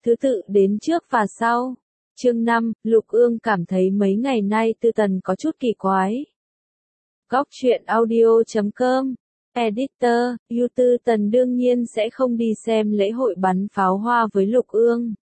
thứ tự đến trước và sau. Chương 5, Lục Ương cảm thấy mấy ngày nay Tư Tần có chút kỳ quái. Góc truyện audio.com. Editor, Tư Tần đương nhiên sẽ không đi xem lễ hội bắn pháo hoa với Lục Ương.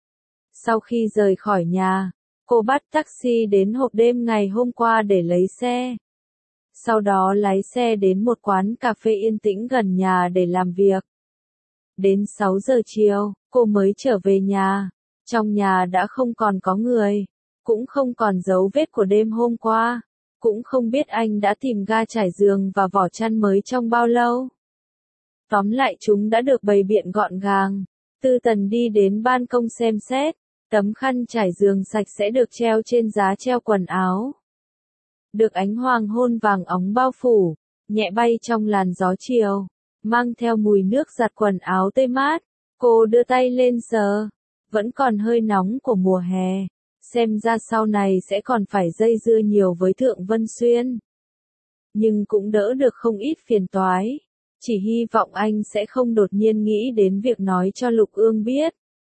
Sau khi rời khỏi nhà, cô bắt taxi đến hộp đêm ngày hôm qua để lấy xe. Sau đó lái xe đến một quán cà phê yên tĩnh gần nhà để làm việc. Đến 6 giờ chiều, cô mới trở về nhà. Trong nhà đã không còn có người, cũng không còn dấu vết của đêm hôm qua, cũng không biết anh đã tìm ga trải giường và vỏ chăn mới trong bao lâu. Tóm lại chúng đã được bày biện gọn gàng. Tư Tần đi đến ban công xem xét, tấm khăn trải giường sạch sẽ được treo trên giá treo quần áo. Được ánh hoàng hôn vàng óng bao phủ, nhẹ bay trong làn gió chiều, mang theo mùi nước giặt quần áo tươi mát. Cô đưa tay lên sờ, vẫn còn hơi nóng của mùa hè, xem ra sau này sẽ còn phải dây dưa nhiều với Thượng Vân Xuyên. Nhưng cũng đỡ được không ít phiền toái, chỉ hy vọng anh sẽ không đột nhiên nghĩ đến việc nói cho Lục Ương biết.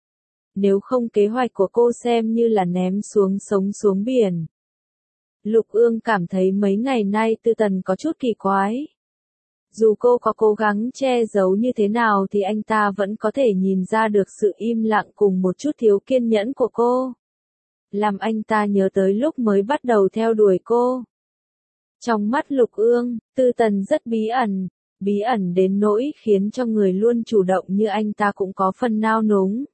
Nếu không kế hoạch của cô xem như là ném xuống sống xuống biển. Lục Ương cảm thấy mấy ngày nay Tư Tần có chút kỳ quái. Dù cô có cố gắng che giấu như thế nào thì anh ta vẫn có thể nhìn ra được sự im lặng cùng một chút thiếu kiên nhẫn của cô. Làm anh ta nhớ tới lúc mới bắt đầu theo đuổi cô. Trong mắt Lục Ương, Tư Tần rất bí ẩn đến nỗi khiến cho người luôn chủ động như anh ta cũng có phần nao núng.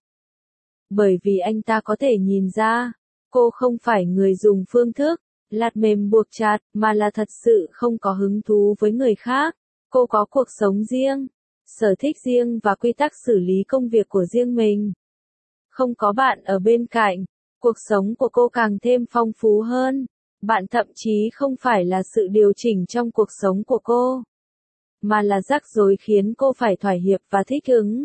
Bởi vì anh ta có thể nhìn ra, cô không phải người dùng phương thức lạt mềm buộc chặt, mà là thật sự không có hứng thú với người khác. Cô có cuộc sống riêng, sở thích riêng và quy tắc xử lý công việc của riêng mình. Không có bạn ở bên cạnh, cuộc sống của cô càng thêm phong phú hơn. Bạn thậm chí không phải là sự điều chỉnh trong cuộc sống của cô, mà là rắc rối khiến cô phải thỏa hiệp và thích ứng.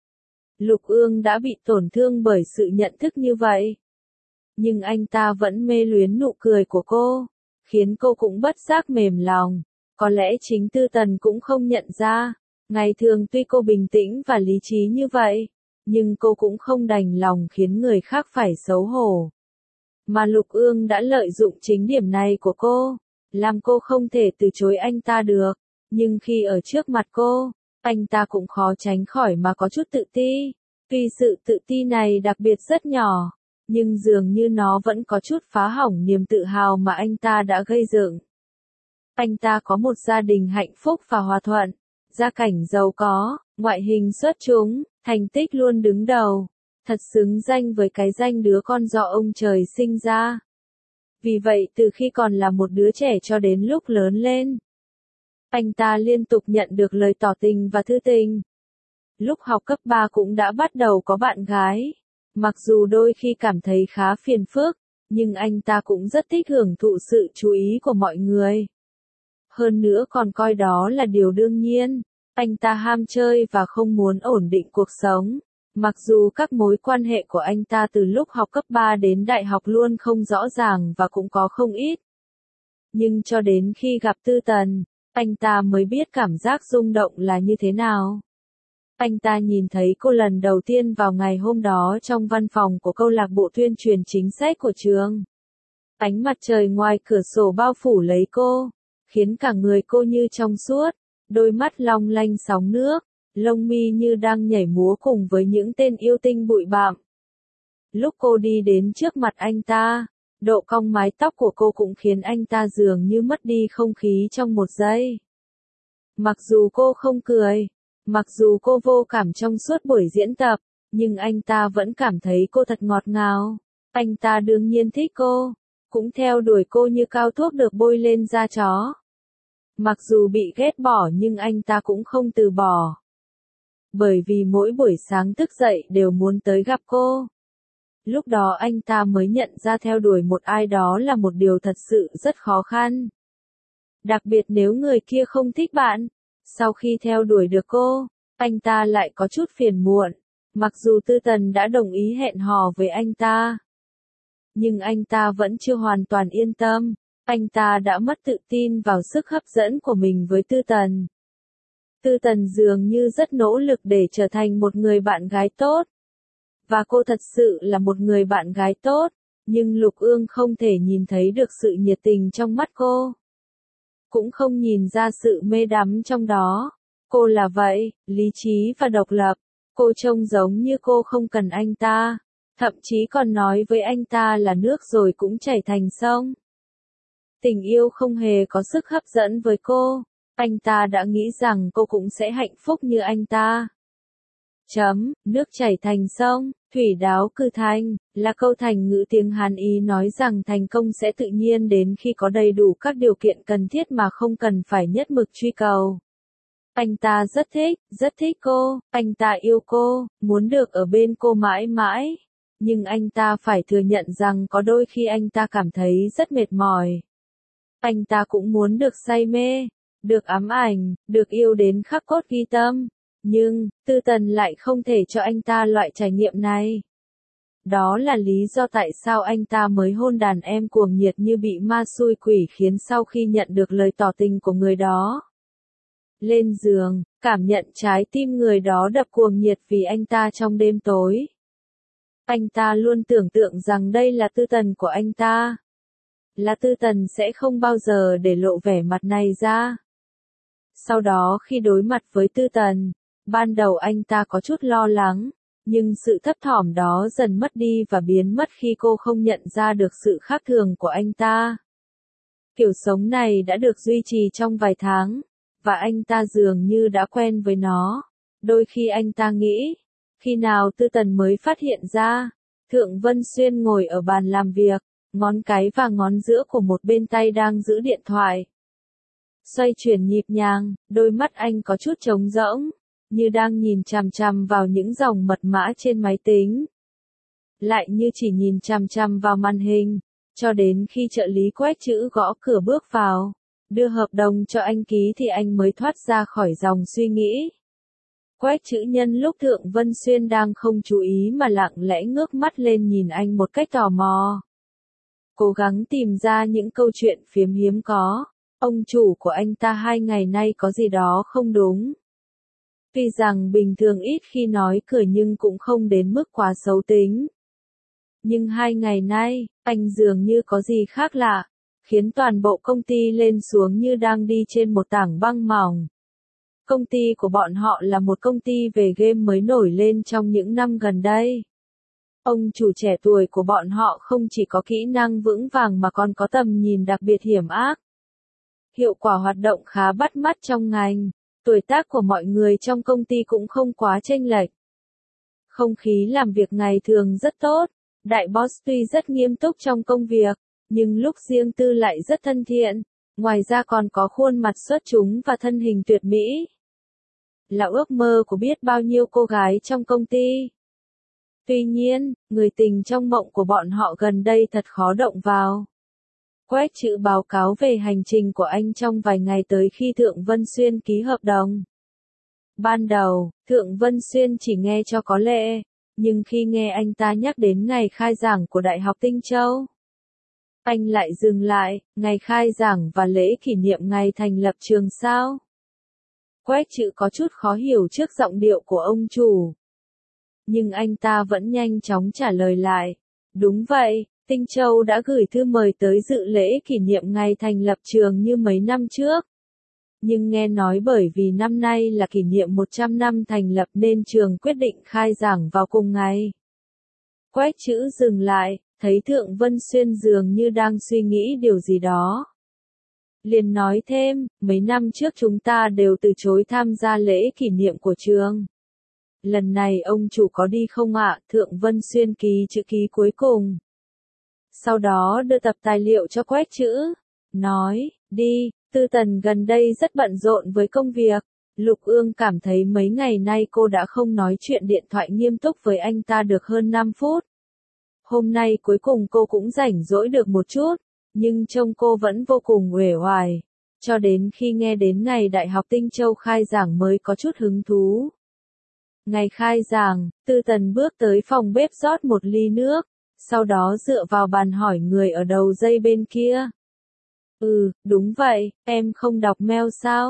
Lục Ương đã bị tổn thương bởi sự nhận thức như vậy. Nhưng anh ta vẫn mê luyến nụ cười của cô, khiến cô cũng bất giác mềm lòng. Có lẽ chính Tư Tần cũng không nhận ra, ngày thường tuy cô bình tĩnh và lý trí như vậy, nhưng cô cũng không đành lòng khiến người khác phải xấu hổ. Mà Lục Ương đã lợi dụng chính điểm này của cô, làm cô không thể từ chối anh ta được. Nhưng khi ở trước mặt cô, anh ta cũng khó tránh khỏi mà có chút tự ti. Tuy sự tự ti này đặc biệt rất nhỏ, nhưng dường như nó vẫn có chút phá hỏng niềm tự hào mà anh ta đã gây dựng. Anh ta có một gia đình hạnh phúc và hòa thuận, gia cảnh giàu có, ngoại hình xuất chúng, thành tích luôn đứng đầu, thật xứng danh với cái danh đứa con do ông trời sinh ra. Vì vậy từ khi còn là một đứa trẻ cho đến lúc lớn lên, anh ta liên tục nhận được lời tỏ tình và thư tình. Lúc học cấp 3 cũng đã bắt đầu có bạn gái. Mặc dù đôi khi cảm thấy khá phiền phức, nhưng anh ta cũng rất thích hưởng thụ sự chú ý của mọi người. Hơn nữa còn coi đó là điều đương nhiên. Anh ta ham chơi và không muốn ổn định cuộc sống. Mặc dù các mối quan hệ của anh ta từ lúc học cấp 3 đến đại học luôn không rõ ràng và cũng có không ít. Nhưng cho đến khi gặp Tư Tần, anh ta mới biết cảm giác rung động là như thế nào. Anh ta nhìn thấy cô lần đầu tiên vào ngày hôm đó trong văn phòng của câu lạc bộ tuyên truyền chính sách của trường. Ánh mặt trời ngoài cửa sổ bao phủ lấy cô, khiến cả người cô như trong suốt, đôi mắt long lanh sóng nước, lông mi như đang nhảy múa cùng với những tên yêu tinh bụi bặm. Lúc cô đi đến trước mặt anh ta, độ cong mái tóc của cô cũng khiến anh ta dường như mất đi không khí trong một giây. Mặc dù cô không cười, mặc dù cô vô cảm trong suốt buổi diễn tập, nhưng anh ta vẫn cảm thấy cô thật ngọt ngào. Anh ta đương nhiên thích cô, cũng theo đuổi cô như cao thuốc được bôi lên da chó. Mặc dù bị ghét bỏ nhưng anh ta cũng không từ bỏ. Bởi vì mỗi buổi sáng thức dậy đều muốn tới gặp cô. Lúc đó anh ta mới nhận ra theo đuổi một ai đó là một điều thật sự rất khó khăn. Đặc biệt nếu người kia không thích bạn. Sau khi theo đuổi được cô, anh ta lại có chút phiền muộn. Mặc dù Tư Tần đã đồng ý hẹn hò với anh ta, nhưng anh ta vẫn chưa hoàn toàn yên tâm. Anh ta đã mất tự tin vào sức hấp dẫn của mình với Tư Tần. Tư Tần dường như rất nỗ lực để trở thành một người bạn gái tốt. Và cô thật sự là một người bạn gái tốt, nhưng Lục Ương không thể nhìn thấy được sự nhiệt tình trong mắt cô. Cũng không nhìn ra sự mê đắm trong đó. Cô là vậy, lý trí và độc lập. Cô trông giống như cô không cần anh ta. Thậm chí còn nói với anh ta là nước rồi cũng chảy thành sông. Tình yêu không hề có sức hấp dẫn với cô. Anh ta đã nghĩ rằng cô cũng sẽ hạnh phúc như anh ta. Nước chảy thành sông, thủy đáo cư thành, là câu thành ngữ tiếng Hán Ý nói rằng thành công sẽ tự nhiên đến khi có đầy đủ các điều kiện cần thiết mà không cần phải nhất mực truy cầu. Anh ta rất thích cô, anh ta yêu cô, muốn được ở bên cô mãi mãi. Nhưng anh ta phải thừa nhận rằng có đôi khi anh ta cảm thấy rất mệt mỏi. Anh ta cũng muốn được say mê, được ám ảnh, được yêu đến khắc cốt ghi tâm. Nhưng, Tư Tần lại không thể cho anh ta loại trải nghiệm này. Đó là lý do tại sao anh ta mới hôn đàn em cuồng nhiệt như bị ma xui quỷ khiến sau khi nhận được lời tỏ tình của người đó. Lên giường, cảm nhận trái tim người đó đập cuồng nhiệt vì anh ta trong đêm tối. Anh ta luôn tưởng tượng rằng đây là Tư Tần của anh ta. Là Tư Tần sẽ không bao giờ để lộ vẻ mặt này ra. Sau đó khi đối mặt với Tư Tần, ban đầu anh ta có chút lo lắng, nhưng sự thấp thỏm đó dần mất đi và biến mất khi cô không nhận ra được sự khác thường của anh ta. Kiểu sống này đã được duy trì trong vài tháng, và anh ta dường như đã quen với nó. Đôi khi anh ta nghĩ, khi nào Tư Tần mới phát hiện ra, Thượng Vân Xuyên ngồi ở bàn làm việc, ngón cái và ngón giữa của một bên tay đang giữ điện thoại. Xoay chuyển nhịp nhàng, đôi mắt anh có chút trống rỗng, như đang nhìn chằm chằm vào những dòng mật mã trên máy tính. Lại như chỉ nhìn chằm chằm vào màn hình, cho đến khi trợ lý Quách Chữ gõ cửa bước vào, đưa hợp đồng cho anh ký thì anh mới thoát ra khỏi dòng suy nghĩ. Quách Chữ nhân lúc Thượng Vân Xuyên đang không chú ý mà lặng lẽ ngước mắt lên nhìn anh một cách tò mò. Cố gắng tìm ra những câu chuyện phiếm hiếm có. Ông chủ của anh ta 2 ngày nay có gì đó không đúng. Tuy rằng bình thường ít khi nói cười nhưng cũng không đến mức quá xấu tính. Nhưng 2 ngày nay, anh dường như có gì khác lạ, khiến toàn bộ công ty lên xuống như đang đi trên một tảng băng mỏng. Công ty của bọn họ là một công ty về game mới nổi lên trong những năm gần đây. Ông chủ trẻ tuổi của bọn họ không chỉ có kỹ năng vững vàng mà còn có tầm nhìn đặc biệt hiểm ác. Hiệu quả hoạt động khá bắt mắt trong ngành, tuổi tác của mọi người trong công ty cũng không quá chênh lệch. Không khí làm việc ngày thường rất tốt, đại boss tuy rất nghiêm túc trong công việc, nhưng lúc riêng tư lại rất thân thiện, ngoài ra còn có khuôn mặt xuất chúng và thân hình tuyệt mỹ. Là ước mơ của biết bao nhiêu cô gái trong công ty. Tuy nhiên, người tình trong mộng của bọn họ gần đây thật khó động vào. Quách Chữ báo cáo về hành trình của anh trong vài ngày tới khi Thượng Vân Xuyên ký hợp đồng. Ban đầu, Thượng Vân Xuyên chỉ nghe cho có lệ, nhưng khi nghe anh ta nhắc đến ngày khai giảng của Đại học Tinh Châu, anh lại dừng lại, ngày khai giảng và lễ kỷ niệm ngày thành lập trường sao? Quách Chữ có chút khó hiểu trước giọng điệu của ông chủ. Nhưng anh ta vẫn nhanh chóng trả lời lại. Đúng vậy, Tinh Châu đã gửi thư mời tới dự lễ kỷ niệm ngày thành lập trường như mấy năm trước. Nhưng nghe nói bởi vì năm nay là kỷ niệm 100 năm thành lập nên trường quyết định khai giảng vào cùng ngày. Quách Chữ dừng lại, thấy Thượng Vân Xuyên dường như đang suy nghĩ điều gì đó. Liền nói thêm, mấy năm trước chúng ta đều từ chối tham gia lễ kỷ niệm của trường. Lần này ông chủ có đi không ạ? Thượng Vân Xuyên ký chữ ký cuối cùng. Sau đó đưa tập tài liệu cho Quách Chữ. Nói, đi, Tư Tần gần đây rất bận rộn với công việc. Lục Ương cảm thấy mấy ngày nay cô đã không nói chuyện điện thoại nghiêm túc với anh ta được hơn 5 phút. Hôm nay cuối cùng cô cũng rảnh rỗi được một chút, nhưng trông cô vẫn vô cùng uể oải. Cho đến khi nghe đến ngày Đại học Tinh Châu khai giảng mới có chút hứng thú. Ngày khai giảng, Tư Tần bước tới phòng bếp rót một ly nước, sau đó dựa vào bàn hỏi người ở đầu dây bên kia. Đúng vậy, em không đọc mail sao?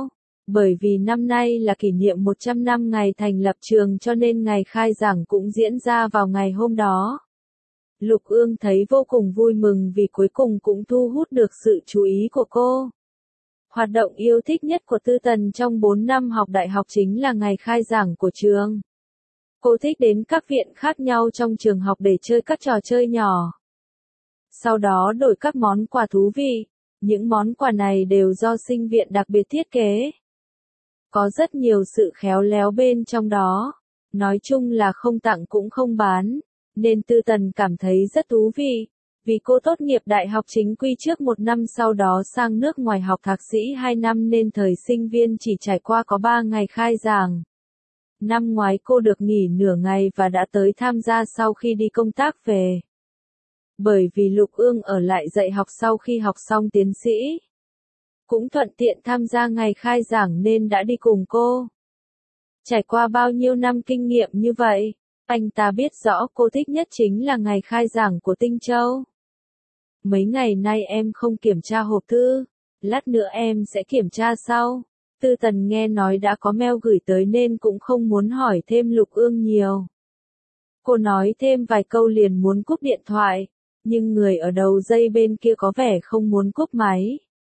Bởi vì năm nay là kỷ niệm 100 năm ngày thành lập trường cho nên ngày khai giảng cũng diễn ra vào ngày hôm đó. Lục Ương thấy vô cùng vui mừng vì cuối cùng cũng thu hút được sự chú ý của cô. Hoạt động yêu thích nhất của Tư Tần trong 4 năm học đại học chính là ngày khai giảng của trường. Cô thích đến các viện khác nhau trong trường học để chơi các trò chơi nhỏ. Sau đó đổi các món quà thú vị. Những món quà này đều do sinh viện đặc biệt thiết kế. Có rất nhiều sự khéo léo bên trong đó. Nói chung là không tặng cũng không bán. Nên Tư Tần cảm thấy rất thú vị. Vì cô tốt nghiệp đại học chính quy trước 1 năm sau đó sang nước ngoài học thạc sĩ 2 năm nên thời sinh viên chỉ trải qua có 3 ngày khai giảng. Năm ngoái cô được nghỉ nửa ngày và đã tới tham gia sau khi đi công tác về. Bởi vì Lục Ương ở lại dạy học sau khi học xong tiến sĩ. Cũng thuận tiện tham gia ngày khai giảng nên đã đi cùng cô. Trải qua bao nhiêu năm kinh nghiệm như vậy, anh ta biết rõ cô thích nhất chính là ngày khai giảng của Tinh Châu. Mấy ngày nay em không kiểm tra hộp thư, lát nữa em sẽ kiểm tra sau. Tư Tần nghe nói đã có mail gửi tới nên cũng không muốn hỏi thêm Lục Ương nhiều. Cô nói thêm vài câu liền muốn cúp điện thoại, nhưng người ở đầu dây bên kia có vẻ không muốn cúp máy.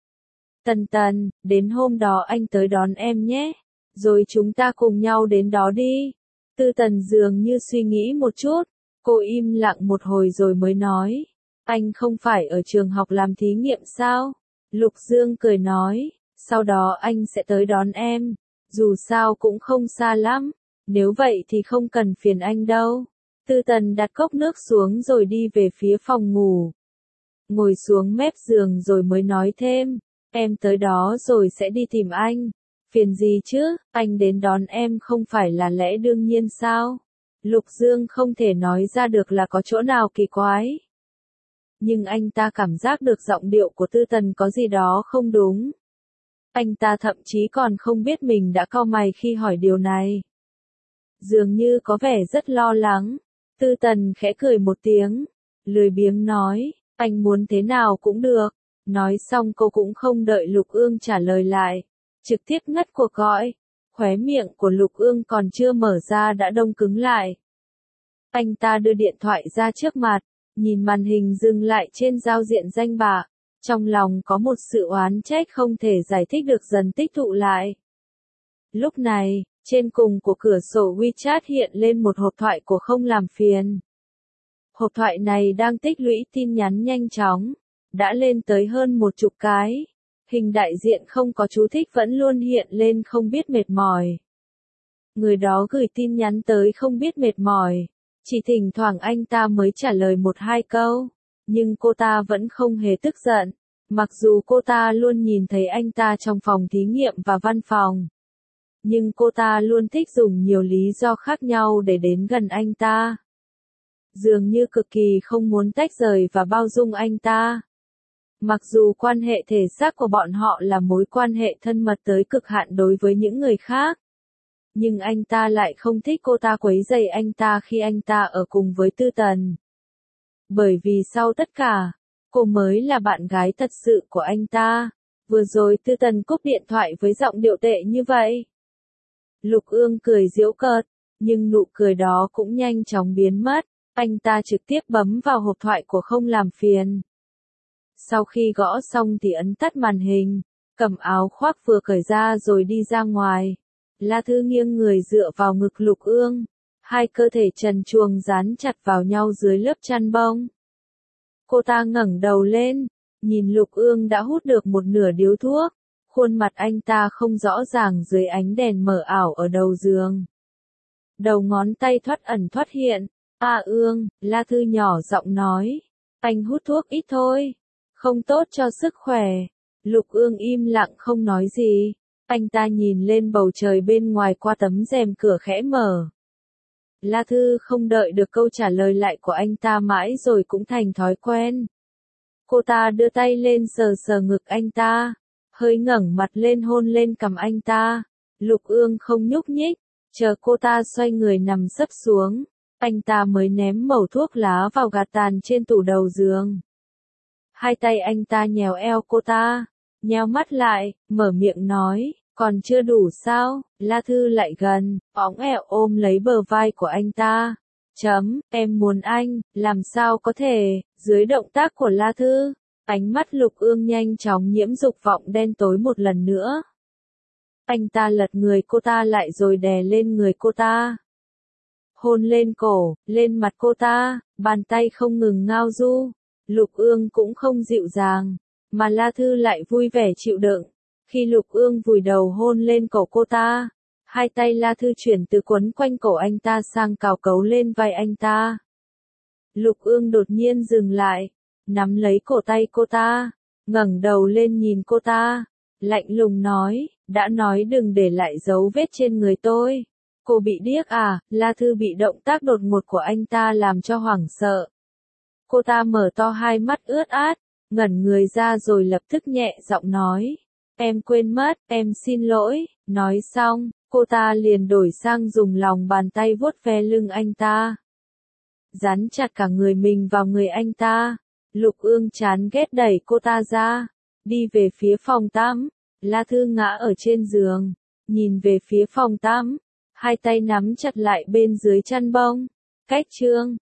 Tần, đến hôm đó anh tới đón em nhé, rồi chúng ta cùng nhau đến đó đi. Tư Tần dường như suy nghĩ một chút, cô im lặng một hồi rồi mới nói. Anh không phải ở trường học làm thí nghiệm sao? Lục Dương cười nói, sau đó anh sẽ tới đón em, dù sao cũng không xa lắm, nếu vậy thì không cần phiền anh đâu. Tư Tần đặt cốc nước xuống rồi đi về phía phòng ngủ. Ngồi xuống mép giường rồi mới nói thêm, em tới đó rồi sẽ đi tìm anh. Phiền gì chứ, anh đến đón em không phải là lẽ đương nhiên sao? Lục Dương không thể nói ra được là có chỗ nào kỳ quái. Nhưng anh ta cảm giác được giọng điệu của Tư Tần có gì đó không đúng. Anh ta thậm chí còn không biết mình đã cau mày khi hỏi điều này. Dường như có vẻ rất lo lắng. Tư Tần khẽ cười một tiếng, lười biếng nói, anh muốn thế nào cũng được. Nói xong cô cũng không đợi Lục Ương trả lời lại, trực tiếp ngắt cuộc gọi. Khóe miệng của Lục Ương còn chưa mở ra đã đông cứng lại. Anh ta đưa điện thoại ra trước mặt, nhìn màn hình dừng lại trên giao diện danh bạ, trong lòng có một sự oán trách không thể giải thích được dần tích tụ lại. Lúc này, trên cùng của cửa sổ WeChat hiện lên một hộp thoại của Không Làm Phiền. Hộp thoại này đang tích lũy tin nhắn nhanh chóng, đã lên tới hơn 10 cái. Hình đại diện không có chú thích vẫn luôn hiện lên không biết mệt mỏi. Người đó gửi tin nhắn tới không biết mệt mỏi, chỉ thỉnh thoảng anh ta mới trả lời 1-2 câu, nhưng cô ta vẫn không hề tức giận, mặc dù cô ta luôn nhìn thấy anh ta trong phòng thí nghiệm và văn phòng. Nhưng cô ta luôn thích dùng nhiều lý do khác nhau để đến gần anh ta. Dường như cực kỳ không muốn tách rời và bao dung anh ta. Mặc dù quan hệ thể xác của bọn họ là mối quan hệ thân mật tới cực hạn đối với những người khác. Nhưng anh ta lại không thích cô ta quấy rầy anh ta khi anh ta ở cùng với Tư Tần. Bởi vì sau tất cả, cô mới là bạn gái thật sự của anh ta. Vừa rồi Tư Tần cúp điện thoại với giọng điệu tệ như vậy. Lục Ương cười giễu cợt, nhưng nụ cười đó cũng nhanh chóng biến mất. Anh ta trực tiếp bấm vào hộp thoại của Không Làm Phiền. Sau khi gõ xong thì ấn tắt màn hình, cầm áo khoác vừa cởi ra rồi đi ra ngoài. La Thư nghiêng người dựa vào ngực Lục Ương, hai cơ thể trần truồng dán chặt vào nhau dưới lớp chăn bông. Cô ta ngẩng đầu lên, nhìn Lục Ương đã hút được một nửa điếu thuốc, khuôn mặt anh ta không rõ ràng dưới ánh đèn mờ ảo ở đầu giường. Đầu ngón tay thoắt ẩn thoắt hiện, Ương, La Thư nhỏ giọng nói, anh hút thuốc ít thôi, không tốt cho sức khỏe. Lục Ương im lặng không nói gì. Anh ta nhìn lên bầu trời bên ngoài qua tấm rèm cửa khẽ mở. La Thư không đợi được câu trả lời lại của anh ta mãi rồi cũng thành thói quen. Cô ta đưa tay lên sờ sờ ngực anh ta, hơi ngẩng mặt lên hôn lên cằm anh ta. Lục Ương không nhúc nhích, chờ cô ta xoay người nằm sấp xuống, anh ta mới ném mẩu thuốc lá vào gạt tàn trên tủ đầu giường. Hai tay anh ta nhéo eo cô ta, nheo mắt lại, mở miệng nói, Còn chưa đủ sao? La Thư lại gần, óng ẹo ôm lấy bờ vai của anh ta. Em muốn anh, làm sao có thể, dưới động tác của La Thư, ánh mắt Lục Ương nhanh chóng nhiễm dục vọng đen tối một lần nữa. Anh ta lật người cô ta lại rồi đè lên người cô ta. Hôn lên cổ, lên mặt cô ta, bàn tay không ngừng ngao du. Lục Ương cũng không dịu dàng, mà La Thư lại vui vẻ chịu đựng. Khi Lục Ương vùi đầu hôn lên cổ cô ta, hai tay La Thư chuyển từ quấn quanh cổ anh ta sang cào cấu lên vai anh ta. Lục Ương đột nhiên dừng lại, nắm lấy cổ tay cô ta, ngẩng đầu lên nhìn cô ta, lạnh lùng nói, đã nói đừng để lại dấu vết trên người tôi. Cô bị điếc à? La Thư bị động tác đột ngột của anh ta làm cho hoảng sợ. Cô ta mở to hai mắt ướt át, ngẩn người ra rồi lập tức nhẹ giọng nói. Em quên mất, em xin lỗi. Nói xong, cô ta liền đổi sang dùng lòng bàn tay vuốt ve lưng anh ta. Dán chặt cả người mình vào người anh ta. Lục Ương chán ghét đẩy cô ta ra, đi về phía phòng tắm. La Thư ngã ở trên giường, nhìn về phía phòng tắm, hai tay nắm chặt lại bên dưới chăn bông. Cách chương